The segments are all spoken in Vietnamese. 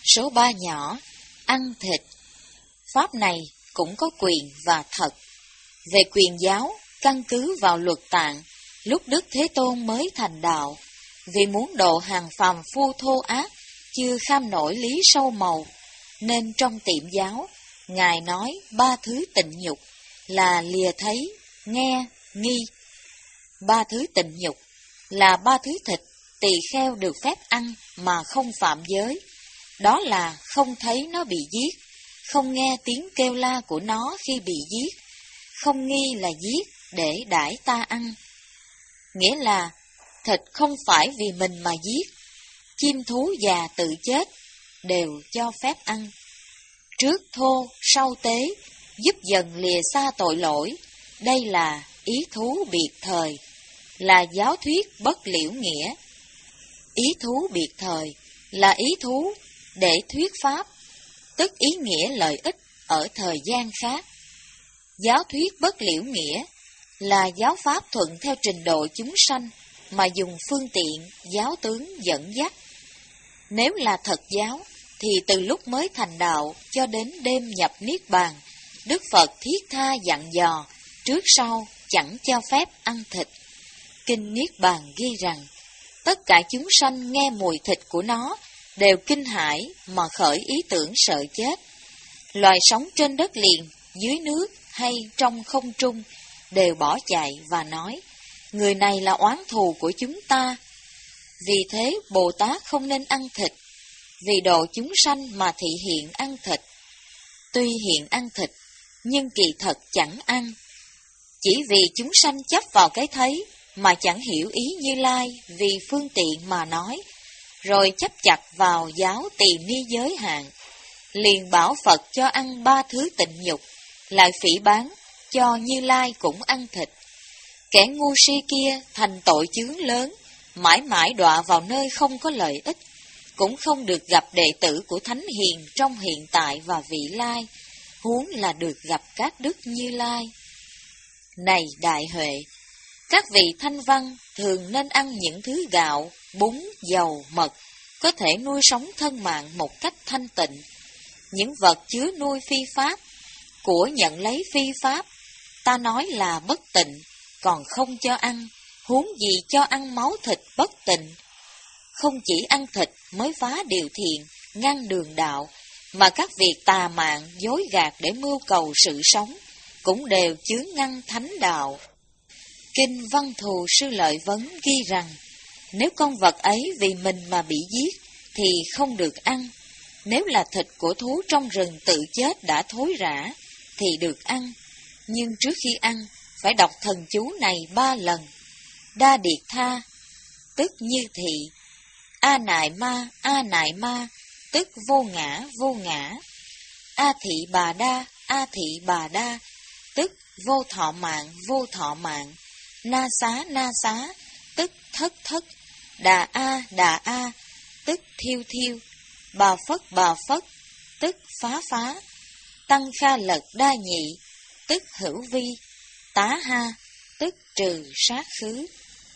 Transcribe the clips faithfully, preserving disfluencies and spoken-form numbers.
Số ba nhỏ, ăn thịt. Pháp này cũng có quyền và thật. Về quyền giáo, căn cứ vào luật Tạng, lúc Đức Thế Tôn mới thành đạo, vì muốn độ hàng phàm phu thô ác, chưa kham nổi lý sâu màu, nên trong tiệm giáo, Ngài nói ba thứ tịnh nhục là lìa thấy, nghe, nghi. Ba thứ tịnh nhục là ba thứ thịt tỳ kheo được phép ăn mà không phạm giới. Đó là không thấy nó bị giết, không nghe tiếng kêu la của nó khi bị giết, không nghi là giết để đãi ta ăn. Nghĩa là thịt không phải vì mình mà giết, chim thú già tự chết đều cho phép ăn. Trước thô, sau tế, giúp dần lìa xa tội lỗi, đây là ý thú biệt thời, là giáo thuyết bất liễu nghĩa. Ý thú biệt thời là ý thú để thuyết pháp, tức ý nghĩa lợi ích ở thời gian khác. Giáo thuyết bất liễu nghĩa là giáo pháp thuận theo trình độ chúng sanh mà dùng phương tiện giáo tướng dẫn dắt. Nếu là thật giáo, thì từ lúc mới thành đạo cho đến đêm nhập Niết Bàn, Đức Phật thiết tha dặn dò, trước sau chẳng cho phép ăn thịt. Kinh Niết Bàn ghi rằng, tất cả chúng sanh nghe mùi thịt của nó đều kinh hãi mà khởi ý tưởng sợ chết. Loài sống trên đất liền, dưới nước hay trong không trung đều bỏ chạy và nói, người này là oán thù của chúng ta. Vì thế Bồ Tát không nên ăn thịt, vì độ chúng sanh mà thị hiện ăn thịt. Tuy hiện ăn thịt, nhưng kỳ thật chẳng ăn. Chỉ vì chúng sanh chấp vào cái thấy, mà chẳng hiểu ý Như Lai vì phương tiện mà nói, rồi chấp chặt vào giáo tỳ ni giới hạn, liền bảo Phật cho ăn ba thứ tịnh nhục, lại phỉ báng cho Như Lai cũng ăn thịt. Kẻ ngu si kia thành tội chướng lớn, mãi mãi đọa vào nơi không có lợi ích, cũng không được gặp đệ tử của Thánh Hiền trong hiện tại và vị lai, huống là được gặp các đức Như Lai. Này đại huệ, các vị thanh văn thường nên ăn những thứ gạo, bún, dầu, mật, có thể nuôi sống thân mạng một cách thanh tịnh. Những vật chứa nuôi phi pháp, của nhận lấy phi pháp, ta nói là bất tịnh, còn không cho ăn, huống gì cho ăn máu thịt bất tịnh. Không chỉ ăn thịt mới phá điều thiện, ngăn đường đạo, mà các việc tà mạng, dối gạt để mưu cầu sự sống, cũng đều chướng ngăn thánh đạo. Kinh Văn Thù Sư Lợi Vấn ghi rằng, nếu con vật ấy vì mình mà bị giết, thì không được ăn. Nếu là thịt của thú trong rừng tự chết đã thối rã, thì được ăn. Nhưng trước khi ăn, phải đọc thần chú này ba lần. Đa Điệt Tha, tức như thị. A Nại Ma, A Nại Ma, tức vô ngã, vô ngã. A Thị Bà Đa, A Thị Bà Đa, tức vô thọ mạng, vô thọ mạng. Na Xá, Na Xá, tức thất thất. Đà A, Đà A, tức thiêu thiêu. Bà Phất, Bà Phất, tức phá phá. Tăng Kha Lật Đa Nhị, tức hữu vi. Tá Ha, tức trừ sát khứ.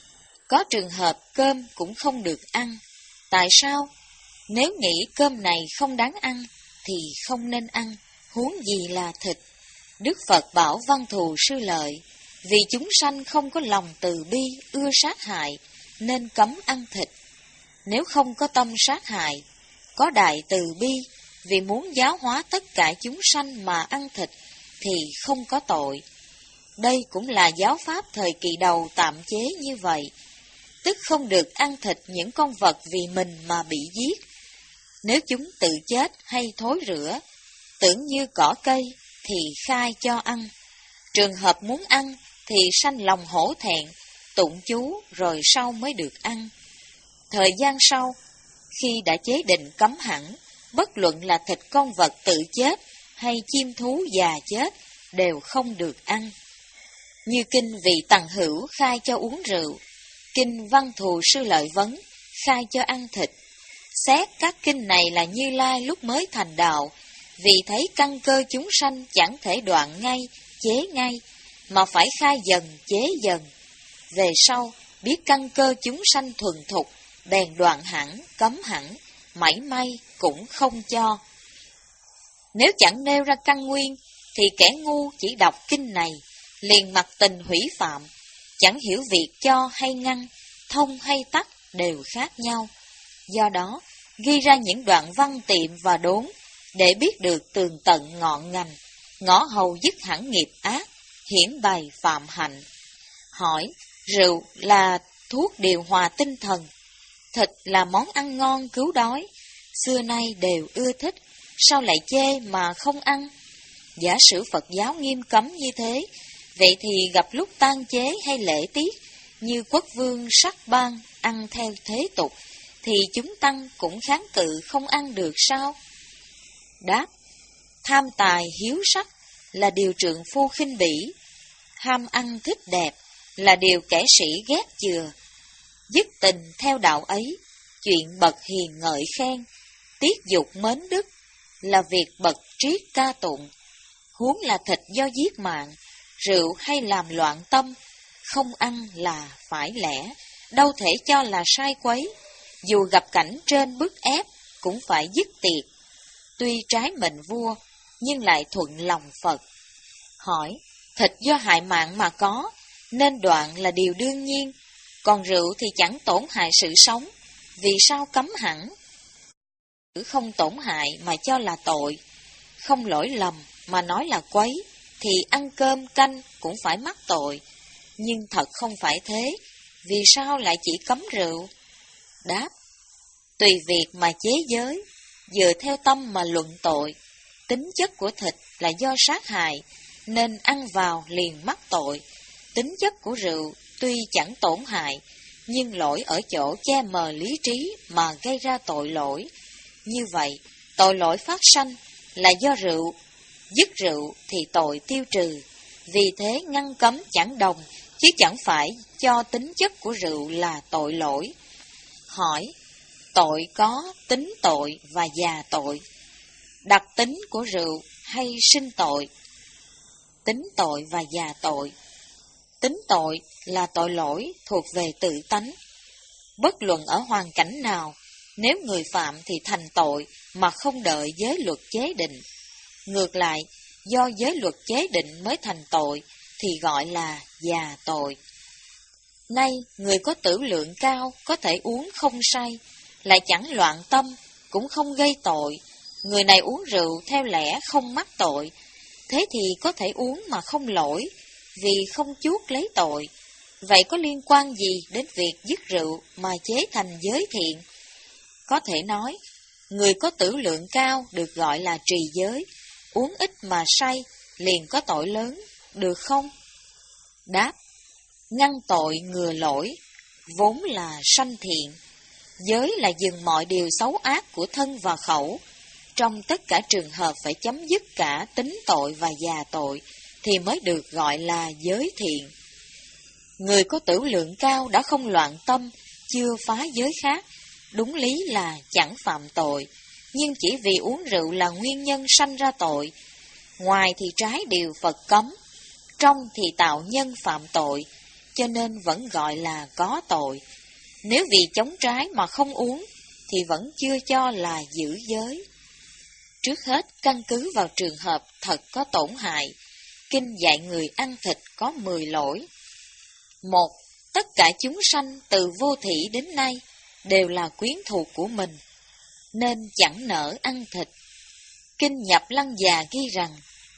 Có trường hợp cơm cũng không được ăn. Tại sao? Nếu nghĩ cơm này không đáng ăn, thì không nên ăn, huống gì là thịt. Đức Phật bảo Văn Thù Sư Lợi, vì chúng sanh không có lòng từ bi, ưa sát hại, nên cấm ăn thịt. Nếu không có tâm sát hại, có đại từ bi, vì muốn giáo hóa tất cả chúng sanh mà ăn thịt, thì không có tội. Đây cũng là giáo pháp thời kỳ đầu tạm chế như vậy, tức không được ăn thịt những con vật vì mình mà bị giết. Nếu chúng tự chết hay thối rữa, tưởng như cỏ cây, thì khai cho ăn. Trường hợp muốn ăn, thì sanh lòng hổ thẹn, tụng chú rồi sau mới được ăn. Thời gian sau, khi đã chế định cấm hẳn, bất luận là thịt con vật tự chết hay chim thú già chết, đều không được ăn. Như kinh Vị Tằng Hữu khai cho uống rượu, kinh Văn Thù Sư Lợi Vấn khai cho ăn thịt. Xét các kinh này là Như Lai lúc mới thành đạo, vì thấy căn cơ chúng sanh chẳng thể đoạn ngay, chế ngay, mà phải khai dần chế dần. Về sau, biết căn cơ chúng sanh thuần thục, bèn đoạn hẳn, cấm hẳn, mảy may cũng không cho. Nếu chẳng nêu ra căn nguyên, thì kẻ ngu chỉ đọc kinh này, liền mặc tình hủy phạm, chẳng hiểu việc cho hay ngăn, thông hay tắt đều khác nhau. Do đó, ghi ra những đoạn văn tiệm và đốn, để biết được tường tận ngọn ngành, ngõ hầu dứt hẳn nghiệp ác, hiển bày phạm hạnh. Hỏi, rượu là thuốc điều hòa tinh thần, thịt là món ăn ngon cứu đói, xưa nay đều ưa thích, sao lại chê mà không ăn? Giả sử Phật giáo nghiêm cấm như thế, vậy thì gặp lúc tang chế hay lễ tiết, như quốc vương sắc ban ăn theo thế tục, thì chúng tăng cũng kháng cự không ăn được sao? Đáp, tham tài hiếu sắc là điều trượng phu khinh bỉ, ham ăn thích đẹp là điều kẻ sĩ ghét chừa. Dứt tình theo đạo ấy, chuyện bậc hiền ngợi khen, tiết dục mến đức là việc bậc triết ca tụng. Huống là thịt do giết mạng, rượu hay làm loạn tâm, không ăn là phải lẽ, đâu thể cho là sai quấy. Dù gặp cảnh trên bức ép, cũng phải dứt tiệt. Tuy trái mệnh vua, nhưng lại thuận lòng Phật. Hỏi, thịt do hại mạng mà có, nên đoạn là điều đương nhiên, còn rượu thì chẳng tổn hại sự sống, vì sao cấm hẳn? Không tổn hại mà cho là tội, không lỗi lầm mà nói là quấy, thì ăn cơm canh cũng phải mắc tội. Nhưng thật không phải thế, vì sao lại chỉ cấm rượu? Đáp, tùy việc mà chế giới, dựa theo tâm mà luận tội. Tính chất của thịt là do sát hại, nên ăn vào liền mắc tội. Tính chất của rượu tuy chẳng tổn hại, nhưng lỗi ở chỗ che mờ lý trí mà gây ra tội lỗi. Như vậy, tội lỗi phát sanh là do rượu, dứt rượu thì tội tiêu trừ. Vì thế ngăn cấm chẳng đồng, chứ chẳng phải cho tính chất của rượu là tội lỗi. Hỏi, tội có tính tội và già tội, đặc tính của rượu hay sinh tội? Tính tội và già tội. Tính tội là tội lỗi thuộc về tự tánh. Bất luận ở hoàn cảnh nào, nếu người phạm thì thành tội mà không đợi giới luật chế định. Ngược lại, do giới luật chế định mới thành tội thì gọi là già tội. Nay, người có tử lượng cao có thể uống không say, lại chẳng loạn tâm, cũng không gây tội. Người này uống rượu theo lẽ không mắc tội, thế thì có thể uống mà không lỗi, vì không chuốc lấy tội. Vậy có liên quan gì đến việc dứt rượu mà chế thành giới thiện? Có thể nói, người có tử lượng cao được gọi là trì giới, uống ít mà say, liền có tội lớn, được không? Đáp, ngăn tội ngừa lỗi, vốn là sanh thiện. Giới là dừng mọi điều xấu ác của thân và khẩu. Trong tất cả trường hợp phải chấm dứt cả tính tội và già tội, thì mới được gọi là giới thiện. Người có tử lượng cao đã không loạn tâm, chưa phá giới khác, đúng lý là chẳng phạm tội, nhưng chỉ vì uống rượu là nguyên nhân sanh ra tội. Ngoài thì trái điều Phật cấm, trong thì tạo nhân phạm tội, cho nên vẫn gọi là có tội. Nếu vì chống trái mà không uống, thì vẫn chưa cho là giữ giới. Trước hết, căn cứ vào trường hợp thật có tổn hại, Kinh dạy người ăn thịt có mười lỗi. Một, tất cả chúng sanh từ vô thỉ đến nay đều là quyến thuộc của mình, nên chẳng nỡ ăn thịt. Kinh Nhập Lăng Già ghi rằng,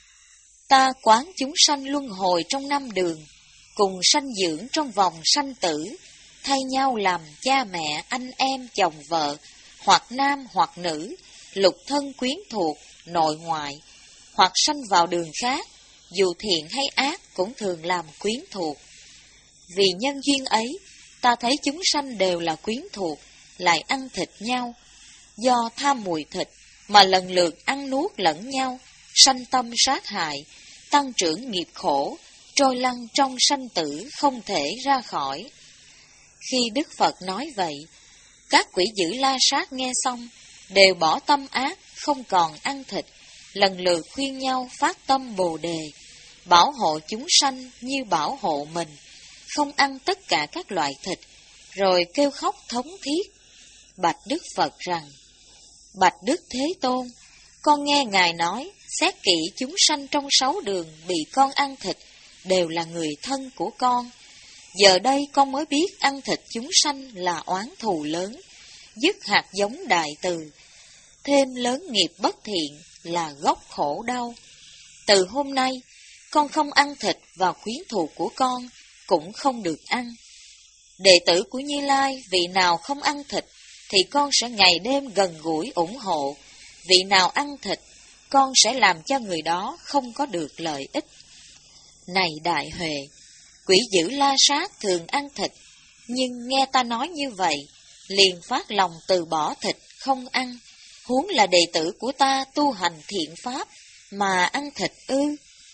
ta quán chúng sanh luân hồi trong năm đường, cùng sanh dưỡng trong vòng sanh tử, thay nhau làm cha mẹ, anh em, chồng vợ, hoặc nam hoặc nữ, lục thân quyến thuộc, nội ngoại, hoặc sanh vào đường khác, dù thiện hay ác cũng thường làm quyến thuộc. Vì nhân duyên ấy, ta thấy chúng sanh đều là quyến thuộc, lại ăn thịt nhau. Do tham mùi thịt mà lần lượt ăn nuốt lẫn nhau, sanh tâm sát hại, tăng trưởng nghiệp khổ, trôi lăn trong sanh tử không thể ra khỏi. Khi Đức Phật nói vậy, các quỷ dữ La Sát nghe xong, đều bỏ tâm ác, không còn ăn thịt, lần lượt khuyên nhau phát tâm Bồ Đề, bảo hộ chúng sanh như bảo hộ mình, không ăn tất cả các loại thịt, rồi kêu khóc thống thiết, bạch Đức Phật rằng, Bạch Đức Thế Tôn, con nghe Ngài nói, xét kỹ chúng sanh trong sáu đường bị con ăn thịt, đều là người thân của con. Giờ đây con mới biết ăn thịt chúng sanh là oán thù lớn, dứt hạt giống đại từ, thêm lớn nghiệp bất thiện là gốc khổ đau. Từ hôm nay, con không ăn thịt và quyến thuộc của con cũng không được ăn. Đệ tử của Như Lai, vị nào không ăn thịt, thì con sẽ ngày đêm gần gũi ủng hộ. Vị nào ăn thịt, con sẽ làm cho người đó không có được lợi ích. Này Đại Huệ, quỷ dữ La Sát thường ăn thịt, nhưng nghe ta nói như vậy, liền phát lòng từ bỏ thịt không ăn. Huống là đệ tử của ta tu hành thiện pháp mà ăn thịt ư?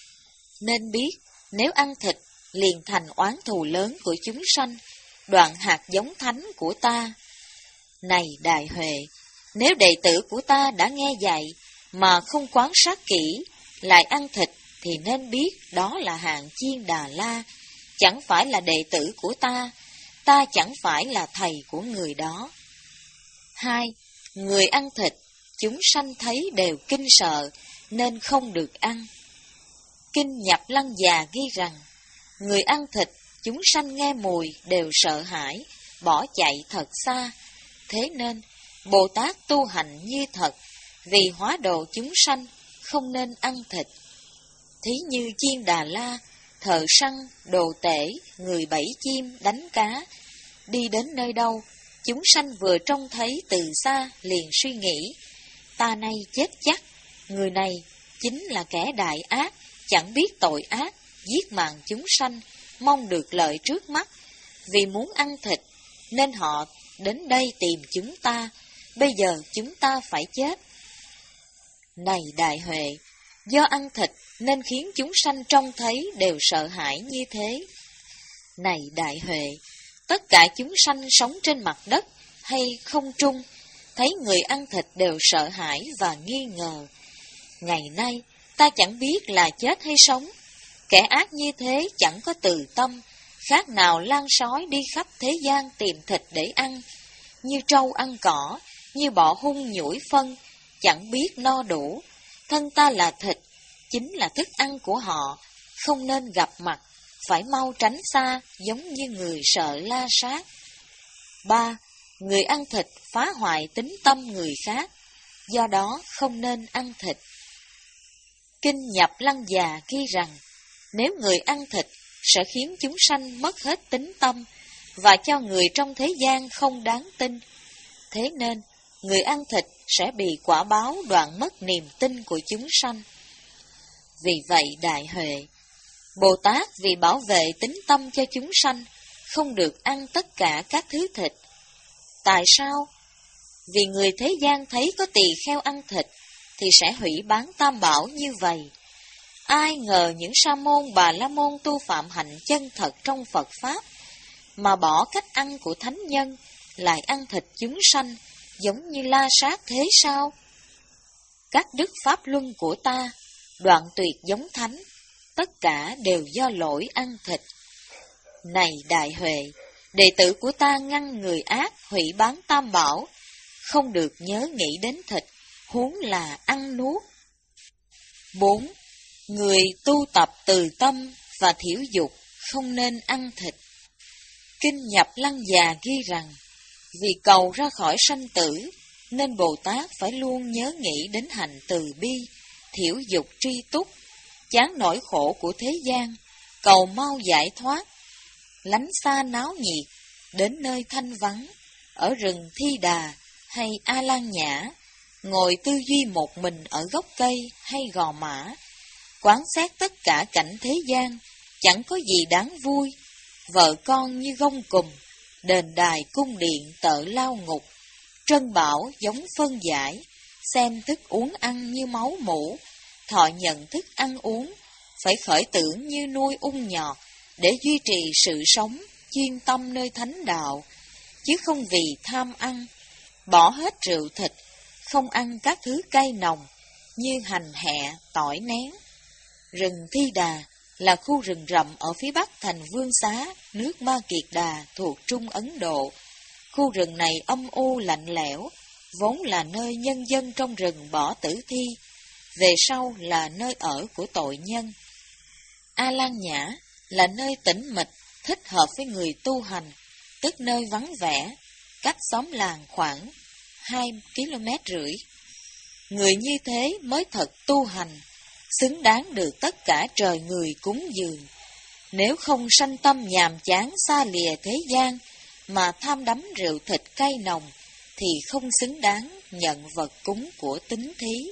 Nên biết, nếu ăn thịt liền thành oán thù lớn của chúng sanh, đoạn hạt giống thánh của ta. Này Đại Huệ, nếu đệ tử của ta đã nghe dạy mà không quán sát kỹ, lại ăn thịt, thì nên biết đó là hạng Chiên Đà La, chẳng phải là đệ tử của ta, ta chẳng phải là thầy của người đó. Hai, người ăn thịt, chúng sanh thấy đều kinh sợ, nên không được ăn. Kinh Nhập Lăng Già ghi rằng, người ăn thịt, chúng sanh nghe mùi đều sợ hãi, bỏ chạy thật xa. Thế nên, Bồ Tát tu hành như thật, vì hóa độ chúng sanh, không nên ăn thịt. Thí như Chiên Đà La, thợ săn, đồ tể, người bẫy chim, đánh cá, đi đến nơi đâu, chúng sanh vừa trông thấy từ xa liền suy nghĩ, ta nay chết chắc, người này chính là kẻ đại ác, chẳng biết tội ác, giết mạng chúng sanh, mong được lợi trước mắt. Vì muốn ăn thịt, nên họ đến đây tìm chúng ta, bây giờ chúng ta phải chết. Này Đại Huệ, do ăn thịt nên khiến chúng sanh trông thấy đều sợ hãi như thế. Này Đại Huệ, tất cả chúng sanh sống trên mặt đất hay không trung, thấy người ăn thịt đều sợ hãi và nghi ngờ. Ngày nay, ta chẳng biết là chết hay sống. Kẻ ác như thế chẳng có từ tâm, khác nào lang sói đi khắp thế gian tìm thịt để ăn, như trâu ăn cỏ, như bọ hung nhủi phân, chẳng biết no đủ. Thân ta là thịt, chính là thức ăn của họ, không nên gặp mặt, phải mau tránh xa, giống như người sợ La Sát. Ba, người ăn thịt phá hoại tính tâm người khác, do đó không nên ăn thịt. Kinh Nhập Lăng Già ghi rằng, nếu người ăn thịt sẽ khiến chúng sanh mất hết tính tâm, và cho người trong thế gian không đáng tin. Thế nên, người ăn thịt sẽ bị quả báo đoạn mất niềm tin của chúng sanh. Vì vậy Đại Huệ, Bồ Tát vì bảo vệ tính tâm cho chúng sanh, không được ăn tất cả các thứ thịt. Tại sao? Vì người thế gian thấy có tỳ kheo ăn thịt, thì sẽ hủy bán tam bảo như vậy. Ai ngờ những sa môn bà la môn tu phạm hạnh chân thật trong Phật Pháp, mà bỏ cách ăn của thánh nhân, lại ăn thịt chúng sanh, giống như La Sát thế sao? Các đức pháp luân của ta, đoạn tuyệt giống thánh, tất cả đều do lỗi ăn thịt. Này Đại Huệ, đệ tử của ta ngăn người ác hủy bán tam bảo, không được nhớ nghĩ đến thịt, huống là ăn nuốt. Bốn, người tu tập từ tâm và thiểu dục không nên ăn thịt. Kinh Nhập Lăng Già ghi rằng, vì cầu ra khỏi sanh tử, nên Bồ Tát phải luôn nhớ nghĩ đến hành từ bi, thiểu dục tri túc, chán nỗi khổ của thế gian, cầu mau giải thoát, lánh xa náo nhiệt, đến nơi thanh vắng, ở rừng Thi Đà hay A Lan Nhã, ngồi tư duy một mình ở gốc cây hay gò mã, quán xét tất cả cảnh thế gian, chẳng có gì đáng vui, vợ con như gông cùm, đền đài cung điện tợ lao ngục, trân bảo giống phân giải, xem thức uống ăn như máu mủ, thọ nhận thức ăn uống, phải khởi tưởng như nuôi ung nhọt, để duy trì sự sống, chuyên tâm nơi thánh đạo, chứ không vì tham ăn, bỏ hết rượu thịt, không ăn các thứ cay nồng, như hành hẹ, tỏi nén. Rừng Thi Đà là khu rừng rậm ở phía bắc thành Vương Xá, nước Ma Kiệt Đà thuộc Trung Ấn Độ. Khu rừng này âm u lạnh lẽo, vốn là nơi nhân dân trong rừng bỏ tử thi, về sau là nơi ở của tội nhân. A Lan Nhã là nơi tĩnh mịch, thích hợp với người tu hành, tức nơi vắng vẻ, cách xóm làng khoảng hai ki lô mét rưỡi. Người như thế mới thật tu hành, xứng đáng được tất cả trời người cúng dường. Nếu không sanh tâm nhàm chán xa lìa thế gian, mà tham đắm rượu thịt cay nồng, thì không xứng đáng nhận vật cúng của tín thí.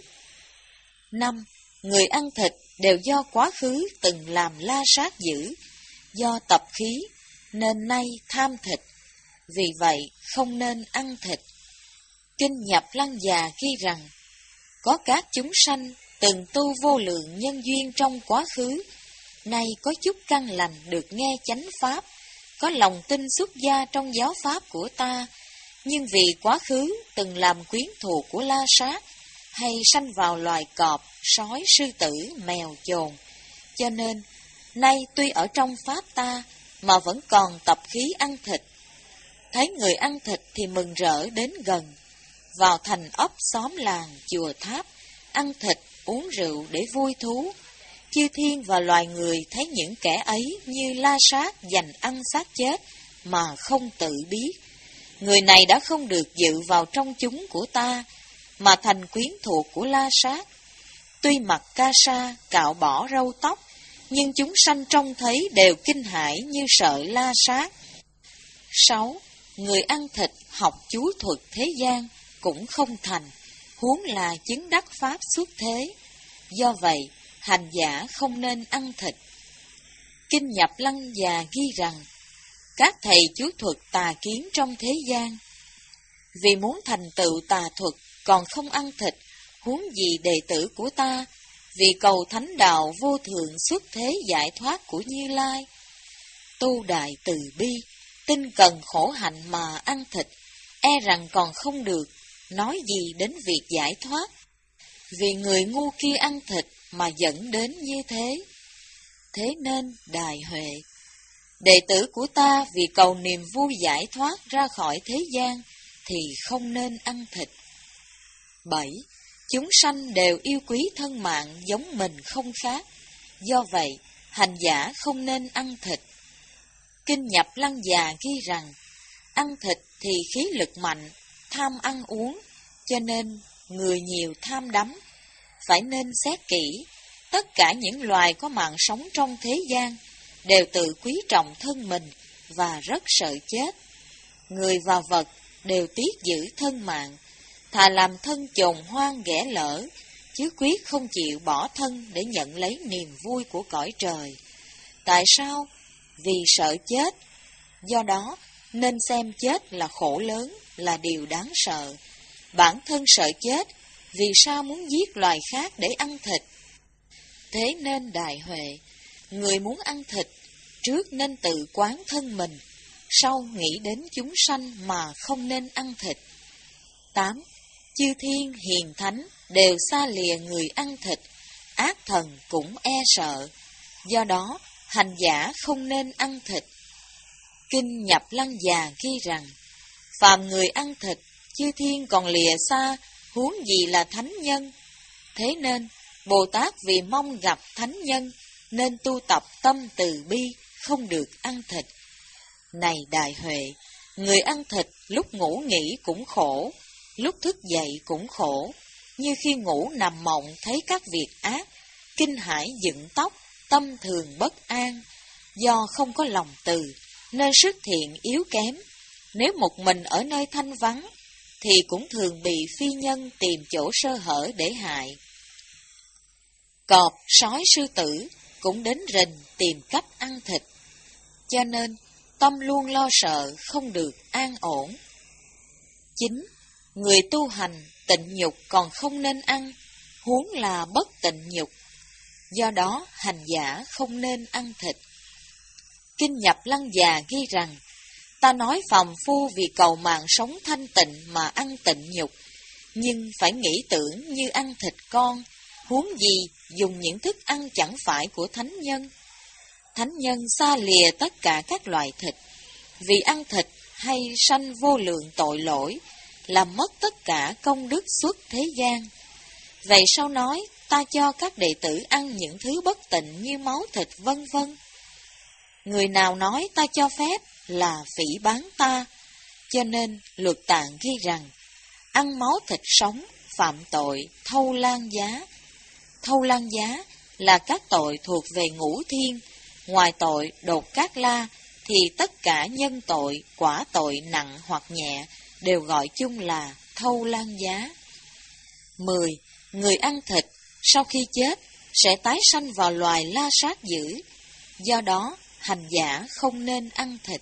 Năm, người ăn thịt đều do quá khứ từng làm la sát dữ, do tập khí, nên nay tham thịt, vì vậy không nên ăn thịt. Kinh Nhập Lăng Già ghi rằng, có các chúng sanh từng tu vô lượng nhân duyên trong quá khứ, nay có chút căn lành được nghe chánh pháp, có lòng tin xuất gia trong giáo pháp của ta, nhưng vì quá khứ từng làm quyến thuộc của la sát, hay sanh vào loài cọp, sói, sư tử, mèo, chồn, cho nên nay tuy ở trong pháp ta mà vẫn còn tập khí ăn thịt. Thấy người ăn thịt thì mừng rỡ đến gần, vào thành ấp xóm làng, chùa tháp, ăn thịt, uống rượu để vui thú. Chư thiên và loài người thấy những kẻ ấy như la sát dành ăn xác chết mà không tự biết. Người này đã không được dự vào trong chúng của ta, mà thành quyến thuộc của la sát. Tuy mặc ca sa, cạo bỏ râu tóc, nhưng chúng sanh trông thấy đều kinh hãi như sợ la sát. Sáu, người ăn thịt học chú thuật thế gian cũng không thành, huống là chứng đắc pháp xuất thế. Do vậy, hành giả không nên ăn thịt. Kinh Nhập Lăng Già ghi rằng, các thầy chú thuật tà kiến trong thế gian, vì muốn thành tựu tà thuật còn không ăn thịt, huống gì đệ tử của ta, vì cầu thánh đạo vô thượng xuất thế giải thoát của Như Lai. Tu đại từ bi, tinh cần khổ hạnh mà ăn thịt, e rằng còn không được, nói gì đến việc giải thoát. Vì người ngu kia ăn thịt mà dẫn đến như thế. Thế nên, Đại Huệ, đệ tử của ta vì cầu niềm vui giải thoát ra khỏi thế gian, thì không nên ăn thịt. Bảy, chúng sanh đều yêu quý thân mạng giống mình không khác, do vậy, hành giả không nên ăn thịt. Kinh Nhập Lăng Già ghi rằng, ăn thịt thì khí lực mạnh, tham ăn uống, cho nên người nhiều tham đắm. Phải nên xét kỹ, tất cả những loài có mạng sống trong thế gian đều tự quý trọng thân mình và rất sợ chết. Người và vật đều tiếc giữ thân mạng, thà làm thân chồn hoang ghẻ lỡ, chứ quyết không chịu bỏ thân để nhận lấy niềm vui của cõi trời. Tại sao? Vì sợ chết. Do đó, nên xem chết là khổ lớn, là điều đáng sợ. Bản thân sợ chết, vì sao muốn giết loài khác để ăn thịt? Thế nên Đại Huệ, người muốn ăn thịt, trước nên tự quán thân mình, sau nghĩ đến chúng sanh mà không nên ăn thịt. Tám, chư thiên hiền thánh đều xa lìa người ăn thịt, ác thần cũng e sợ, do đó hành giả không nên ăn thịt. Kinh Nhập Lăng Già ghi rằng, phàm người ăn thịt, chư thiên còn lìa xa, huống gì là thánh nhân. Thế nên, Bồ Tát vì mong gặp thánh nhân, nên tu tập tâm từ bi, không được ăn thịt. Này Đại Huệ, người ăn thịt lúc ngủ nghỉ cũng khổ, lúc thức dậy cũng khổ, như khi ngủ nằm mộng thấy các việc ác, kinh hãi dựng tóc, tâm thường bất an. Do không có lòng từ, nên sức thiện yếu kém. Nếu một mình ở nơi thanh vắng, thì cũng thường bị phi nhân tìm chỗ sơ hở để hại. Cọp, sói, sư tử cũng đến rình tìm cách ăn thịt, cho nên tâm luôn lo sợ, không được an ổn. Chín, người tu hành tịnh nhục còn không nên ăn, huống là bất tịnh nhục. Do đó, hành giả không nên ăn thịt. Kinh Nhập Lăng Già ghi rằng, ta nói phàm phu vì cầu mạng sống thanh tịnh mà ăn tịnh nhục, nhưng phải nghĩ tưởng như ăn thịt con, huống gì dùng những thức ăn chẳng phải của thánh nhân. Thánh nhân xa lìa tất cả các loại thịt, vì ăn thịt hay sanh vô lượng tội lỗi, làm mất tất cả công đức xuất thế gian. Vậy sao nói ta cho các đệ tử ăn những thứ bất tịnh như máu thịt vân vân? Người nào nói ta cho phép là phỉ báng ta, cho nên luật tạng ghi rằng, ăn máu thịt sống phạm tội thâu lan giá. Thâu lan giá là các tội thuộc về ngũ thiên, ngoài tội đột cát la thì tất cả nhân tội, quả tội nặng hoặc nhẹ đều gọi chung là thâu lan giá. mười. Người ăn thịt sau khi chết sẽ tái sanh vào loài la sát dữ, do đó hành giả không nên ăn thịt.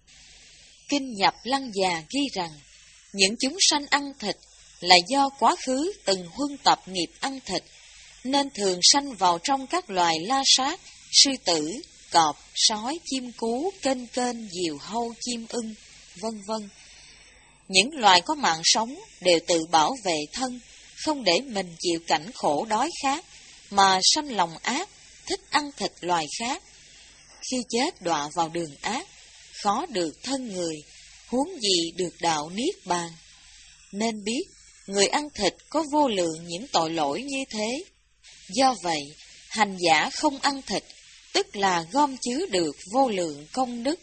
Kinh Nhập Lăng Già ghi rằng, những chúng sanh ăn thịt là do quá khứ từng huân tập nghiệp ăn thịt, nên thường sanh vào trong các loài la sát, sư tử, cọp, sói, chim cú, kênh kênh, diều hâu, chim ưng, vân vân. Những loài có mạng sống đều tự bảo vệ thân, không để mình chịu cảnh khổ đói khát, mà sanh lòng ác, thích ăn thịt loài khác. Khi chết đọa vào đường ác, khó được thân người, huống gì được đạo niết bàn. Nên biết, người ăn thịt có vô lượng những tội lỗi như thế. Do vậy, hành giả không ăn thịt, tức là gom chứa được vô lượng công đức.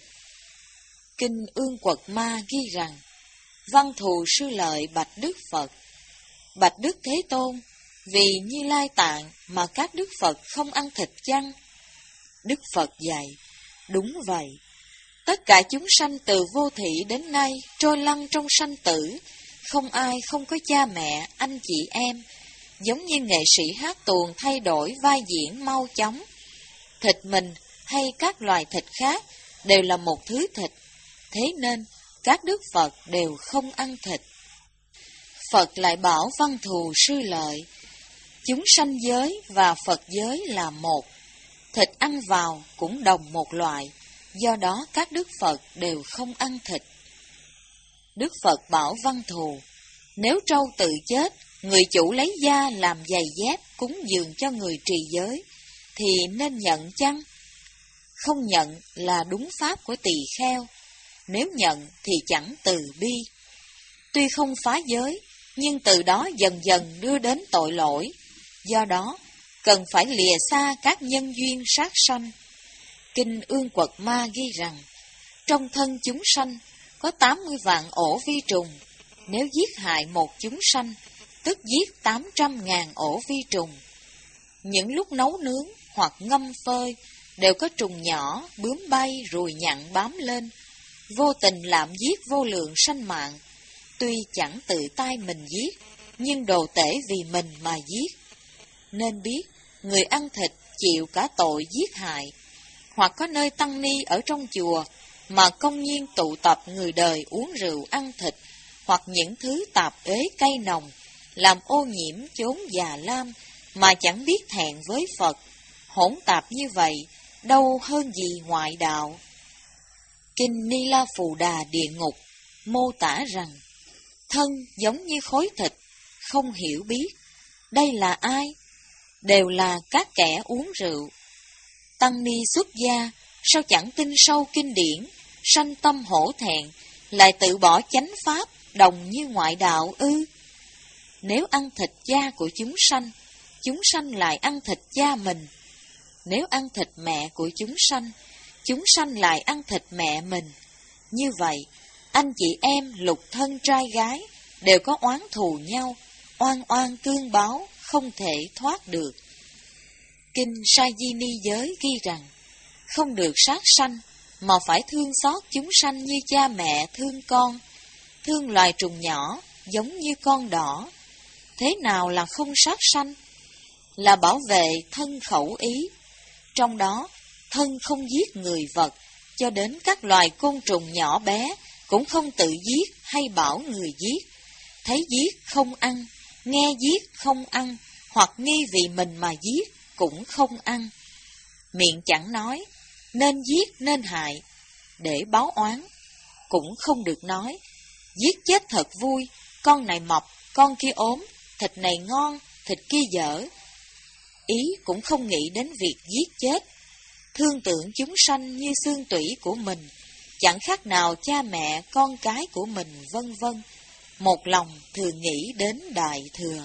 Kinh Ương Quật Ma ghi rằng, Văn Thù Sư Lợi bạch Đức Phật: Bạch Đức Thế Tôn, vì Như Lai Tạng mà các Đức Phật không ăn thịt chăng? Đức Phật dạy, đúng vậy. Tất cả chúng sanh từ vô thị đến nay trôi lăn trong sanh tử, không ai không có cha mẹ, anh chị em, giống như nghệ sĩ hát tuồng thay đổi vai diễn mau chóng. Thịt mình hay các loài thịt khác đều là một thứ thịt, thế nên các Đức Phật đều không ăn thịt. Phật lại bảo Văn Thù Sư Lợi, chúng sanh giới và Phật giới là một, thịt ăn vào cũng đồng một loại, do đó các Đức Phật đều không ăn thịt. Đức Phật bảo Văn Thù, nếu trâu tự chết, người chủ lấy da làm giày dép cúng dường cho người trì giới, thì nên nhận chăng? Không nhận là đúng pháp của tỳ kheo, nếu nhận thì chẳng từ bi. Tuy không phá giới, nhưng từ đó dần dần đưa đến tội lỗi, do đó cần phải lìa xa các nhân duyên sát sanh. Kinh Ương Quật Ma ghi rằng, trong thân chúng sanh có tám mươi vạn ổ vi trùng, nếu giết hại một chúng sanh, tức giết tám trăm ngàn ổ vi trùng. Những lúc nấu nướng hoặc ngâm phơi, đều có trùng nhỏ, bướm bay, ruồi nhặn bám lên, vô tình làm giết vô lượng sanh mạng. Tuy chẳng tự tay mình giết, nhưng đồ tể vì mình mà giết. Nên biết, người ăn thịt chịu cả tội giết hại. Hoặc có nơi tăng ni ở trong chùa mà công nhiên tụ tập người đời uống rượu ăn thịt, hoặc những thứ tạp uế cay nồng, làm ô nhiễm chốn già lam mà chẳng biết thẹn với Phật, hỗn tạp như vậy, đâu hơn gì ngoại đạo. Kinh Ni La Phù Đà Địa Ngục mô tả rằng, thân giống như khối thịt, không hiểu biết. Đây là ai? Đều là các kẻ uống rượu. Tăng ni xuất gia, sao chẳng tin sâu kinh điển, sanh tâm hổ thẹn, lại tự bỏ chánh pháp, đồng như ngoại đạo ư? Nếu ăn thịt cha của chúng sanh, chúng sanh lại ăn thịt cha mình. Nếu ăn thịt mẹ của chúng sanh, chúng sanh lại ăn thịt mẹ mình. Như vậy, anh chị em lục thân trai gái đều có oán thù nhau, oan oan tương báo, không thể thoát được. Kinh Sa Di Ni Giới ghi rằng, không được sát sanh, mà phải thương xót chúng sanh như cha mẹ thương con, thương loài trùng nhỏ giống như con đỏ. Thế nào là không sát sanh? Là bảo vệ thân khẩu ý. Trong đó, thân không giết người vật, cho đến các loài côn trùng nhỏ bé cũng không tự giết hay bảo người giết. Thấy giết không ăn, nghe giết không ăn, hoặc nghi vì mình mà giết cũng không ăn. Miệng chẳng nói, nên giết nên hại, để báo oán. Cũng không được nói, giết chết thật vui, con này mập, con kia ốm, thịt này ngon, thịt kia dở. Ý cũng không nghĩ đến việc giết chết. Thương tưởng chúng sanh như xương tủy của mình, chẳng khác nào cha mẹ con cái của mình, vân vân. một lòng thường nghĩ đến Đại Thừa.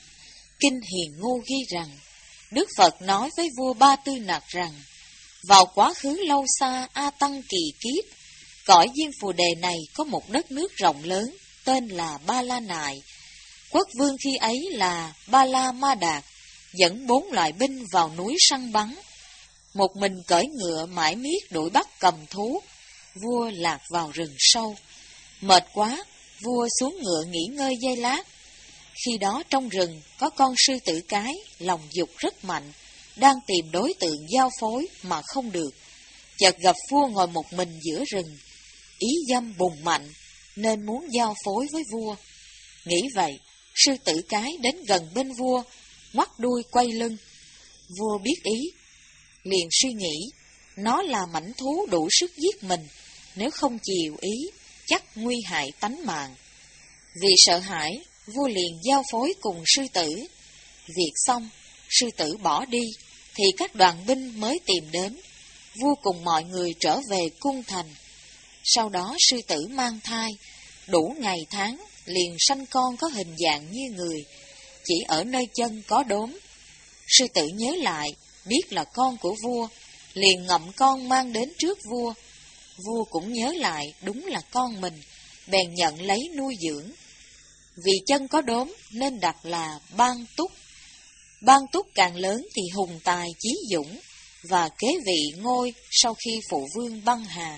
Kinh Hiền Ngô ghi rằng, Đức Phật nói với vua Ba Tư Nặc rằng, vào quá khứ lâu xa A Tăng kỳ kiếp, cõi Diêm Phù Đề này có một đất nước rộng lớn, tên là Ba La Nại. Quốc vương khi ấy là Ba La Ma Đạt, dẫn bốn loại binh vào núi săn bắn. Một mình cưỡi ngựa mãi miết đuổi bắt cầm thú, vua lạc vào rừng sâu. Mệt quá, vua xuống ngựa nghỉ ngơi giây lát. Khi đó trong rừng có con sư tử cái, lòng dục rất mạnh, đang tìm đối tượng giao phối mà không được. Chợt gặp vua ngồi một mình giữa rừng, ý dâm bùng mạnh, nên muốn giao phối với vua. Nghĩ vậy, sư tử cái đến gần bên vua, ngoắt đuôi quay lưng. Vua biết ý, liền suy nghĩ, nó là mãnh thú đủ sức giết mình, nếu không chiều ý, chắc nguy hại tánh mạng. Vì sợ hãi, vua liền giao phối cùng sư tử. Việc xong, sư tử bỏ đi, thì các đoàn binh mới tìm đến. Vua cùng mọi người trở về cung thành. Sau đó sư tử mang thai, đủ ngày tháng, liền sanh con có hình dạng như người, chỉ ở nơi chân có đốm. Sư tử nhớ lại, biết là con của vua, liền ngậm con mang đến trước vua. Vua cũng nhớ lại đúng là con mình, bèn nhận lấy nuôi dưỡng. Vì chân có đốm nên đặt là Ban Túc. Ban Túc càng lớn thì hùng tài chí dũng, và kế vị ngôi sau khi phụ vương Băng Hà.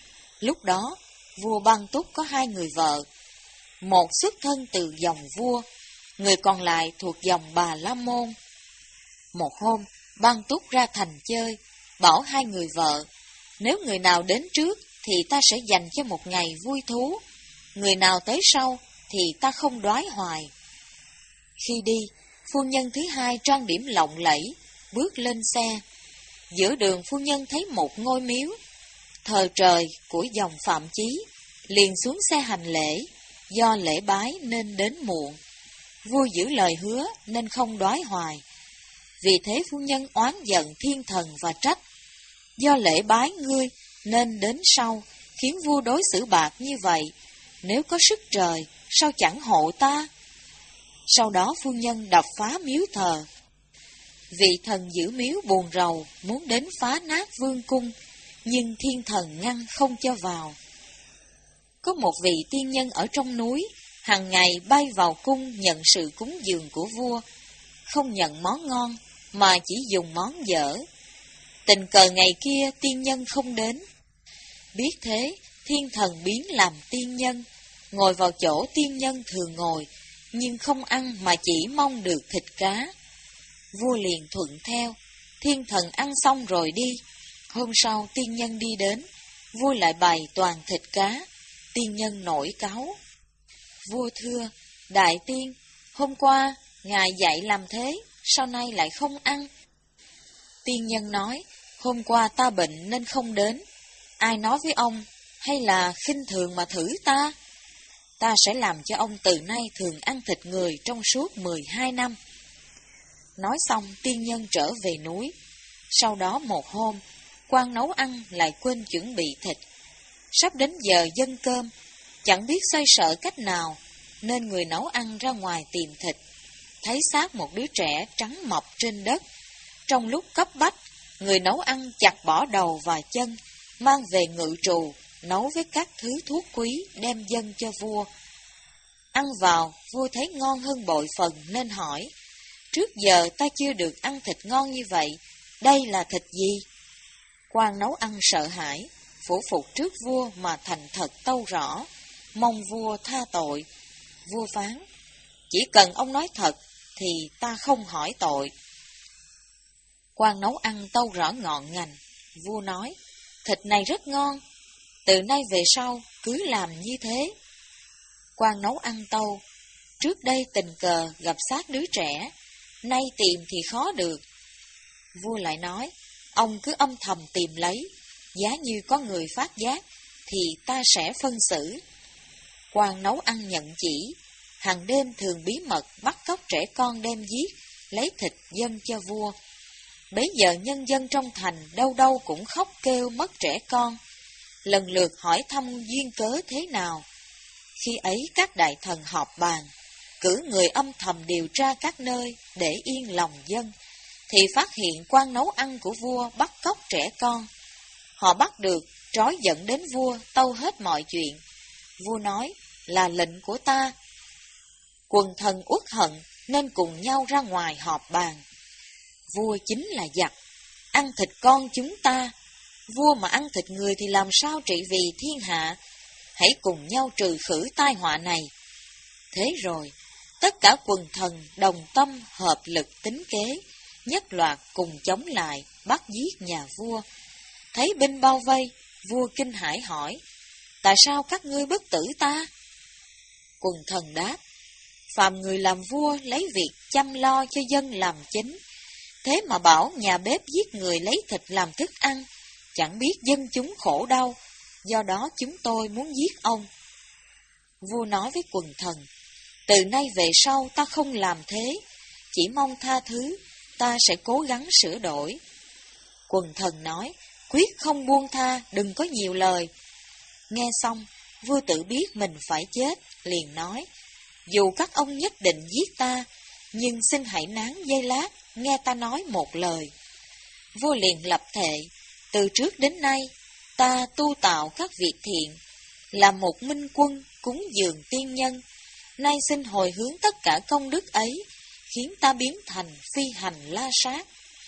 Lúc đó, vua Ban Túc có hai người vợ, một xuất thân từ dòng vua, người còn lại thuộc dòng Bà La Môn. Một hôm, Ban Túc ra thành chơi, bảo hai người vợ, nếu người nào đến trước thì ta sẽ dành cho một ngày vui thú, người nào tới sau thì ta không đoái hoài. Khi đi, phu nhân thứ hai trang điểm lộng lẫy, bước lên xe. Giữa đường phu nhân thấy một ngôi miếu, thờ trời của dòng Phạm Chí, liền xuống xe hành lễ, do lễ bái nên đến muộn. Vua giữ lời hứa nên không đoái hoài. Vì thế phu nhân oán giận thiên thần và trách, do lễ bái ngươi nên đến sau, khiến vua đối xử bạc như vậy, nếu có sức trời, sao chẳng hộ ta? Sau đó phu nhân đập phá miếu thờ. Vị thần giữ miếu buồn rầu, muốn đến phá nát vương cung, nhưng thiên thần ngăn không cho vào. Có một vị tiên nhân ở trong núi, hàng ngày bay vào cung nhận sự cúng dường của vua, không nhận món ngon, mà chỉ dùng món dở. Tình cờ ngày kia tiên nhân không đến. Biết thế, thiên thần biến làm tiên nhân, ngồi vào chỗ tiên nhân thường ngồi, nhưng không ăn mà chỉ mong được thịt cá. Vua liền thuận theo, thiên thần ăn xong rồi đi. Hôm sau tiên nhân đi đến, vua lại bày toàn thịt cá. Tiên nhân nổi cáu. Vua thưa, đại tiên, hôm qua ngài dạy làm thế, sau nay lại không ăn. Tiên nhân nói, hôm qua ta bệnh nên không đến. Ai nói với ông, hay là khinh thường mà thử ta? Ta sẽ làm cho ông từ nay thường ăn thịt người trong suốt mười hai năm. Nói xong tiên nhân trở về núi. Sau đó một hôm, quan nấu ăn lại quên chuẩn bị thịt. Sắp đến giờ dâng cơm, chẳng biết xoay sở cách nào, nên người nấu ăn ra ngoài tìm thịt. Thấy xác một đứa trẻ trắng mập trên đất. Trong lúc cấp bách, người nấu ăn chặt bỏ đầu và chân, mang về ngự trù, nấu với các thứ thuốc quý, đem dâng cho vua. Ăn vào, vua thấy ngon hơn bội phần nên hỏi, trước giờ ta chưa được ăn thịt ngon như vậy, đây là thịt gì? Quan nấu ăn sợ hãi, phủ phục trước vua mà thành thật tâu rõ, mong vua tha tội. Vua phán, chỉ cần ông nói thật, thì ta không hỏi tội. Quan nấu ăn tâu rõ ngọn ngành. Vua nói, thịt này rất ngon, từ nay về sau cứ làm như thế. Quan nấu ăn tâu, trước đây tình cờ gặp xác đứa trẻ, nay tìm thì khó được. Vua lại nói, ông cứ âm thầm tìm lấy, giá như có người phát giác, thì ta sẽ phân xử. Quan nấu ăn nhận chỉ, hàng đêm thường bí mật bắt cóc trẻ con đem giết, lấy thịt dâng cho vua. Bấy giờ nhân dân trong thành đâu đâu cũng khóc kêu mất trẻ con, lần lượt hỏi thăm duyên cớ thế nào. Khi ấy các đại thần họp bàn, cử người âm thầm điều tra các nơi để yên lòng dân, thì phát hiện quan nấu ăn của vua bắt cóc trẻ con. Họ bắt được, trói dẫn đến vua, tâu hết mọi chuyện. Vua nói là lệnh của ta. Quần thần uất hận nên cùng nhau ra ngoài họp bàn. Vua chính là giặc, ăn thịt con chúng ta. Vua mà ăn thịt người thì làm sao trị vì thiên hạ? Hãy cùng nhau trừ khử tai họa này. Thế rồi, tất cả quần thần đồng tâm hợp lực tính kế, nhất loạt cùng chống lại, bắt giết nhà vua. Thấy binh bao vây, vua kinh hãi hỏi, tại sao các ngươi bất tử ta? Quần thần đáp, phàm người làm vua lấy việc chăm lo cho dân làm chính, thế mà bảo nhà bếp giết người lấy thịt làm thức ăn, chẳng biết dân chúng khổ đau, do đó chúng tôi muốn giết ông. Vua nói với quần thần, từ nay về sau ta không làm thế, chỉ mong tha thứ, ta sẽ cố gắng sửa đổi. Quần thần nói, quyết không buông tha, đừng có nhiều lời. Nghe xong, vua tự biết mình phải chết, liền nói, dù các ông nhất định giết ta, nhưng xin hãy nán giây lát, nghe ta nói một lời. Vua liền lập thệ, từ trước đến nay, ta tu tạo các việc thiện, là một minh quân, cúng dường tiên nhân, nay xin hồi hướng tất cả công đức ấy, khiến ta biến thành phi hành la sát.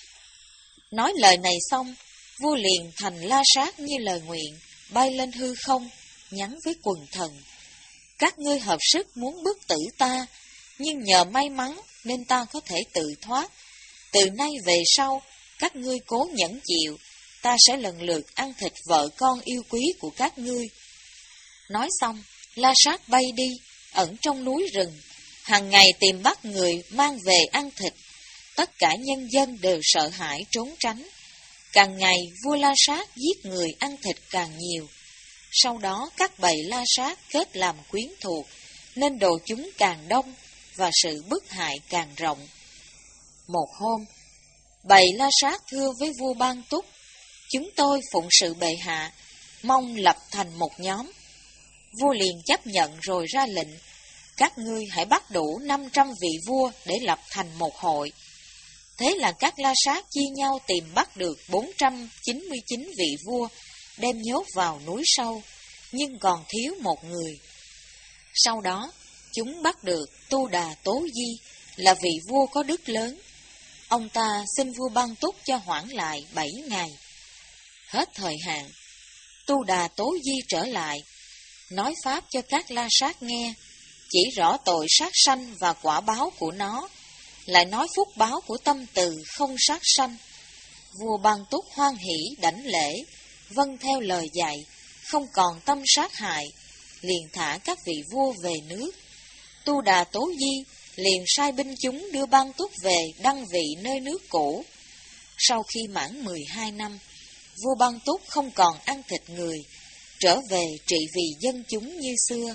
Nói lời này xong, vua liền thành la sát như lời nguyện, bay lên hư không, nhắn với quần thần. Các ngươi hợp sức muốn bức tử ta, nhưng nhờ may mắn nên ta có thể tự thoát. Từ nay về sau, các ngươi cố nhẫn chịu, ta sẽ lần lượt ăn thịt vợ con yêu quý của các ngươi. Nói xong, la sát bay đi, ẩn trong núi rừng, hàng ngày tìm bắt người mang về ăn thịt. Tất cả nhân dân đều sợ hãi trốn tránh. Càng ngày vua la sát giết người ăn thịt càng nhiều. Sau đó các bầy la sát kết làm quyến thuộc, nên đồ chúng càng đông và sự bức hại càng rộng. Một hôm, bầy la sát thưa với vua Ban Túc, chúng tôi phụng sự bệ hạ, mong lập thành một nhóm. Vua liền chấp nhận rồi ra lệnh, các ngươi hãy bắt đủ năm trăm vị vua để lập thành một hội. Thế là các la sát chia nhau tìm bắt được bốn trăm chín mươi chín vị vua, đem nhốt vào núi sâu, nhưng còn thiếu một người. Sau đó, chúng bắt được Tu Đà Tố Di, là vị vua có đức lớn. Ông ta xin vua Ban Túc cho hoãn lại bảy ngày. Hết thời hạn, Tu Đà Tố Di trở lại, nói pháp cho các la sát nghe, chỉ rõ tội sát sanh và quả báo của nó, lại nói phúc báo của tâm từ không sát sanh. Vua Ban Túc hoan hỷ đảnh lễ, vâng theo lời dạy, không còn tâm sát hại, liền thả các vị vua về nước. Tu Đà Tố Di liền sai binh chúng đưa Ban Túc về đăng vị nơi nước cũ. Sau khi mãn mười hai năm, vua Ban Túc không còn ăn thịt người, trở về trị vì dân chúng như xưa.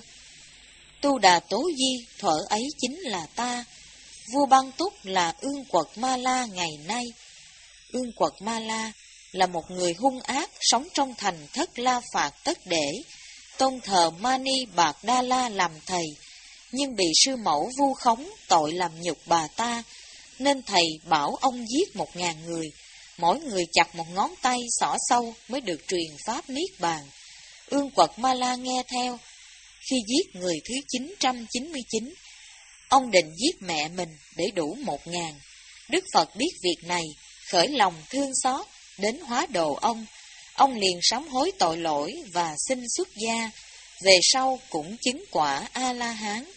Tu Đà Tố Di thuở ấy chính là ta, vua Ban Túc là Ương Quật Ma La ngày nay. Ương Quật Ma La là một người hung ác sống trong thành Thất La Phạt Tất Để, tôn thờ Mani Bạc Đa La làm thầy, nhưng bị sư mẫu vu khống tội làm nhục bà ta, nên thầy bảo ông giết một ngàn người, mỗi người chặt một ngón tay xỏ sâu mới được truyền pháp niết bàn. Ương Quật Ma La nghe theo. Khi giết người thứ chín trăm chín mươi chín, ông định giết mẹ mình để đủ một ngàn. Đức Phật biết việc này, khởi lòng thương xót, đến hóa độ ông. Ông liền sám hối tội lỗi và xin xuất gia, về sau cũng chứng quả A-la-hán.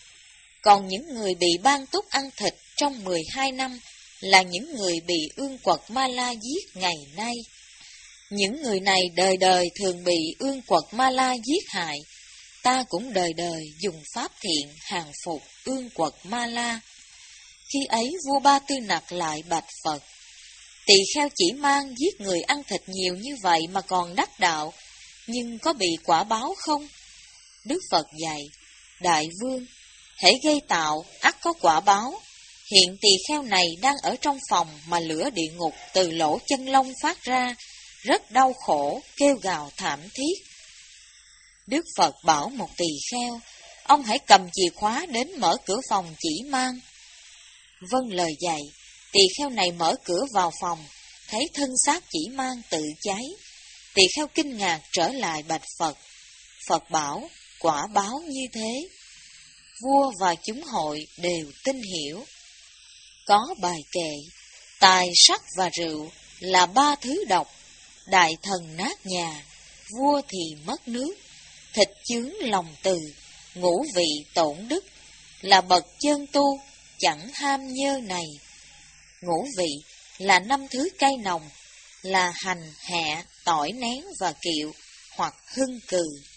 Còn những người bị Ban Túc ăn thịt trong mười hai năm là những người bị Ương Quật Ma La giết ngày nay. Những người này đời đời thường bị Ương Quật Ma La giết hại. Ta cũng đời đời dùng pháp thiện hàng phục Ương Quật Ma La. Khi ấy vua Ba Tư Nặc lại bạch Phật, tỳ kheo chỉ mang giết người ăn thịt nhiều như vậy mà còn đắc đạo, nhưng có bị quả báo không? Đức Phật dạy, Đại Vương, hễ gây tạo, ắt có quả báo. Hiện tỳ kheo này đang ở trong phòng mà lửa địa ngục từ lỗ chân lông phát ra, rất đau khổ, kêu gào thảm thiết. Đức Phật bảo một tỳ kheo, ông hãy cầm chìa khóa đến mở cửa phòng chỉ mang. Vâng lời dạy, tỳ kheo này mở cửa vào phòng, thấy thân xác chỉ mang tự cháy. Tỳ kheo kinh ngạc trở lại bạch Phật. Phật bảo, quả báo như thế. Vua và chúng hội đều tin hiểu. Có bài kệ, tài sắc và rượu là ba thứ độc, đại thần nát nhà, vua thì mất nước, thịt chướng lòng từ, ngũ vị tổn đức, là bậc chân tu, chẳng ham nhơ này. Ngũ vị là năm thứ cây nồng, là hành, hẹ, tỏi nén và kiệu, hoặc hưng cừ.